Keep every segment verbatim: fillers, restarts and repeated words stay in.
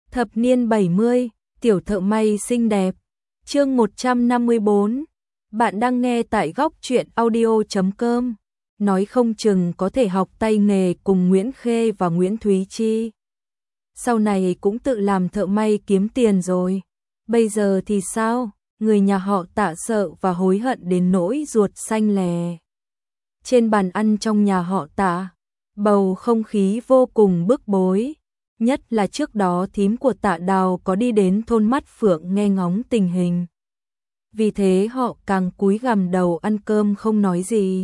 Thập niên bảy mươi, tiểu thợ may xinh đẹp. Chương một trăm năm mươi bốn. Bạn đang nghe tại góc truyện audio chấm com. Nói không chừng có thể học tay nghề cùng Nguyễn Khê và Nguyễn Thúy Chi. Sau này cũng tự làm thợ may kiếm tiền rồi. Bây giờ thì sao? Người nhà họ Tạ sợ và hối hận đến nỗi ruột xanh lè. Trên bàn ăn trong nhà họ Tạ, bầu không khí vô cùng bức bối. Nhất là trước đó thím của Tạ Đào có đi đến thôn Mắt Phượng nghe ngóng tình hình. Vì thế họ càng cúi gằm đầu ăn cơm không nói gì.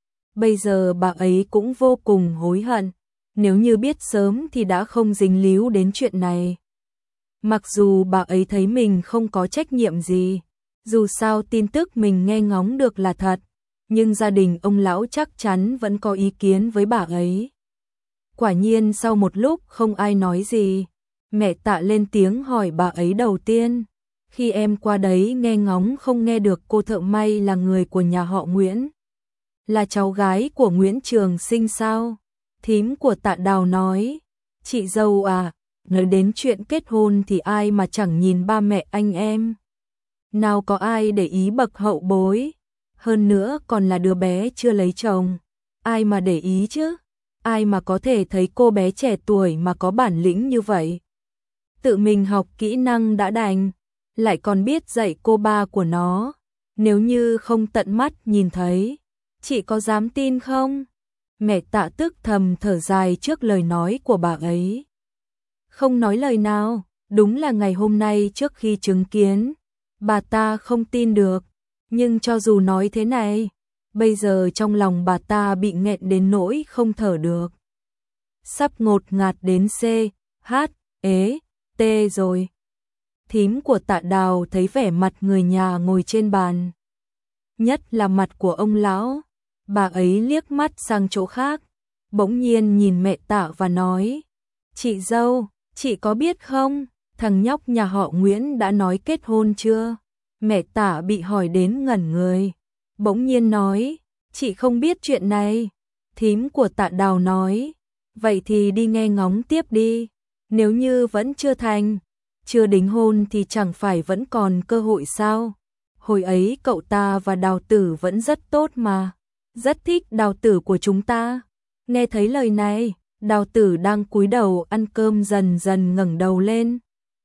Bây giờ bà ấy cũng vô cùng hối hận. Nếu như biết sớm thì đã không dính líu đến chuyện này. Mặc dù bà ấy thấy mình không có trách nhiệm gì, dù sao tin tức mình nghe ngóng được là thật, nhưng gia đình ông lão chắc chắn vẫn có ý kiến với bà ấy. Quả nhiên sau một lúc không ai nói gì, mẹ Tạ lên tiếng hỏi bà ấy đầu tiên. Khi em qua đấy nghe ngóng không nghe được cô thợ may là người của nhà họ Nguyễn? Là cháu gái của Nguyễn Trường Sinh sao? Thím của Tạ Đào nói. Chị dâu à, nói đến chuyện kết hôn thì ai mà chẳng nhìn ba mẹ anh em. Nào có ai để ý bậc hậu bối. Hơn nữa còn là đứa bé chưa lấy chồng. Ai mà để ý chứ? Ai mà có thể thấy cô bé trẻ tuổi mà có bản lĩnh như vậy. Tự mình học kỹ năng đã đành, lại còn biết dạy cô ba của nó. Nếu như không tận mắt nhìn thấy, chị có dám tin không? Mẹ Tạ tức thầm thở dài trước lời nói của bà ấy. Không nói lời nào, đúng là ngày hôm nay trước khi chứng kiến, bà ta không tin được. Nhưng cho dù nói thế này, bây giờ trong lòng bà ta bị nghẹn đến nỗi không thở được. Sắp ngột ngạt đến C, H, ế, T rồi. Thím của Tạ Đào thấy vẻ mặt người nhà ngồi trên bàn, nhất là mặt của ông lão. Bà ấy liếc mắt sang chỗ khác, bỗng nhiên nhìn mẹ Tạ và nói. Chị dâu, chị có biết không, thằng nhóc nhà họ Nguyễn đã nói kết hôn chưa? Mẹ Tạ bị hỏi đến ngẩn người, bỗng nhiên nói. Chị không biết chuyện này. Thím của Tạ Đào nói. Vậy thì đi nghe ngóng tiếp đi. Nếu như vẫn chưa thành, chưa đính hôn thì chẳng phải vẫn còn cơ hội sao? Hồi ấy cậu ta và Đào Tử vẫn rất tốt mà. Rất thích Đào Tử của chúng ta. Nghe thấy lời này, Đào Tử đang cúi đầu ăn cơm dần dần ngẩng đầu lên.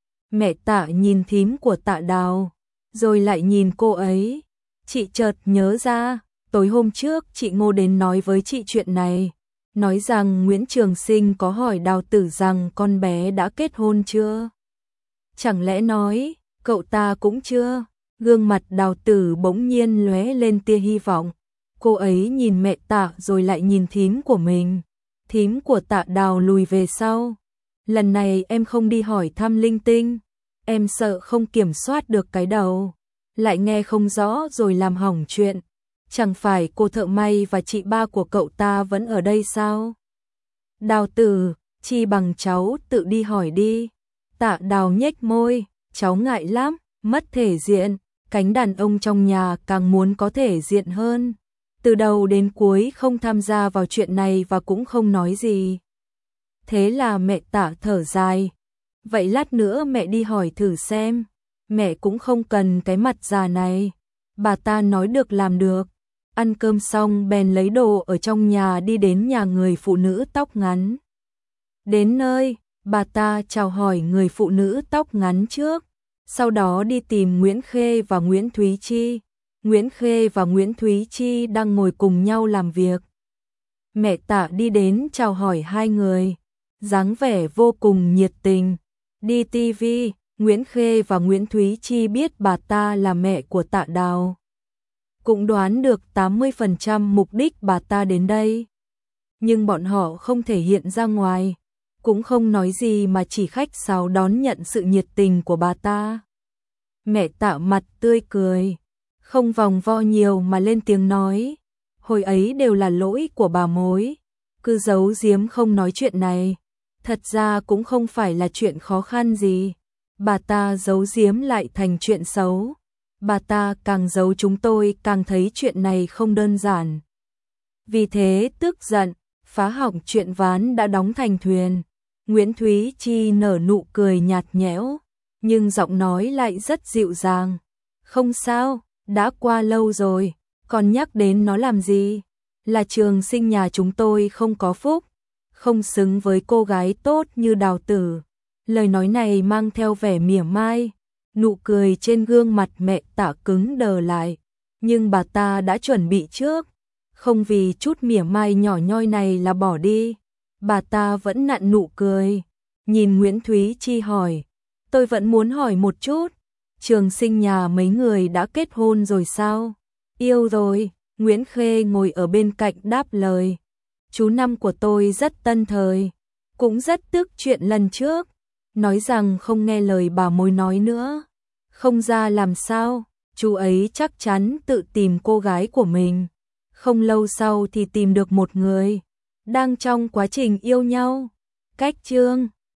Mẹ Tạ nhìn thím của Tạ Đào, rồi lại nhìn cô ấy. Chị chợt nhớ ra, tối hôm trước chị Ngô đến nói với chị chuyện này. Nói rằng Nguyễn Trường Sinh có hỏi Đào Tử rằng con bé đã kết hôn chưa? Chẳng lẽ nói, cậu ta cũng chưa? Gương mặt Đào Tử bỗng nhiên lóe lên tia hy vọng. Cô ấy nhìn mẹ Tạ rồi lại nhìn thím của mình. Thím của Tạ Đào lùi về sau. Lần này em không đi hỏi thăm linh tinh. Em sợ không kiểm soát được cái đầu. Lại nghe không rõ rồi làm hỏng chuyện. Chẳng phải cô thợ may và chị ba của cậu ta vẫn ở đây sao? Đào Tử, chi bằng cháu tự đi hỏi đi. Tạ Đào nhếch môi, cháu ngại lắm, mất thể diện. Cánh đàn ông trong nhà càng muốn có thể diện hơn. Từ đầu đến cuối không tham gia vào chuyện này và cũng không nói gì. Thế là mẹ Tạ thở dài. Vậy lát nữa mẹ đi hỏi thử xem. Mẹ cũng không cần cái mặt già này. Bà ta nói được làm được. Ăn cơm xong bèn lấy đồ ở trong nhà đi đến nhà người phụ nữ tóc ngắn. Đến nơi, bà ta chào hỏi người phụ nữ tóc ngắn trước. Sau đó đi tìm Nguyễn Khê và Nguyễn Thúy Chi. Nguyễn Khê và Nguyễn Thúy Chi đang ngồi cùng nhau làm việc. Mẹ Tạ đi đến chào hỏi hai người, dáng vẻ vô cùng nhiệt tình. Đi ti vi, Nguyễn Khê và Nguyễn Thúy Chi biết bà ta là mẹ của Tạ Đào. Cũng đoán được tám mươi phần trăm mục đích bà ta đến đây. Nhưng bọn họ không thể hiện ra ngoài, cũng không nói gì mà chỉ khách sáo đón nhận sự nhiệt tình của bà ta. Mẹ Tạ mặt tươi cười, không vòng vo nhiều mà lên tiếng nói. Hồi ấy đều là lỗi của bà mối, cứ giấu giếm không nói chuyện này. Thật ra cũng không phải là chuyện khó khăn gì. Bà ta giấu giếm lại thành chuyện xấu. Bà ta càng giấu chúng tôi càng thấy chuyện này không đơn giản. Vì thế tức giận, phá hỏng chuyện ván đã đóng thành thuyền. Nguyễn Thúy Chi nở nụ cười nhạt nhẽo, nhưng giọng nói lại rất dịu dàng. Không sao, đã qua lâu rồi, còn nhắc đến nó làm gì? Là Trường Sinh nhà chúng tôi không có phúc, không xứng với cô gái tốt như Đào Tử. Lời nói này mang theo vẻ mỉa mai, nụ cười trên gương mặt mẹ Tạ cứng đờ lại. Nhưng bà ta đã chuẩn bị trước, không vì chút mỉa mai nhỏ nhoi này là bỏ đi. Bà ta vẫn nặn nụ cười, nhìn Nguyễn Thúy Chi hỏi, tôi vẫn muốn hỏi một chút, Trường Sinh nhà mấy người đã kết hôn rồi sao? Yêu rồi, Nguyễn Khê ngồi ở bên cạnh đáp lời. Chú năm của tôi rất tân thời, cũng rất tức chuyện lần trước, nói rằng không nghe lời bà mối nói nữa. Không ra làm sao, chú ấy chắc chắn tự tìm cô gái của mình. Không lâu sau thì tìm được một người, đang trong quá trình yêu nhau. Cách chương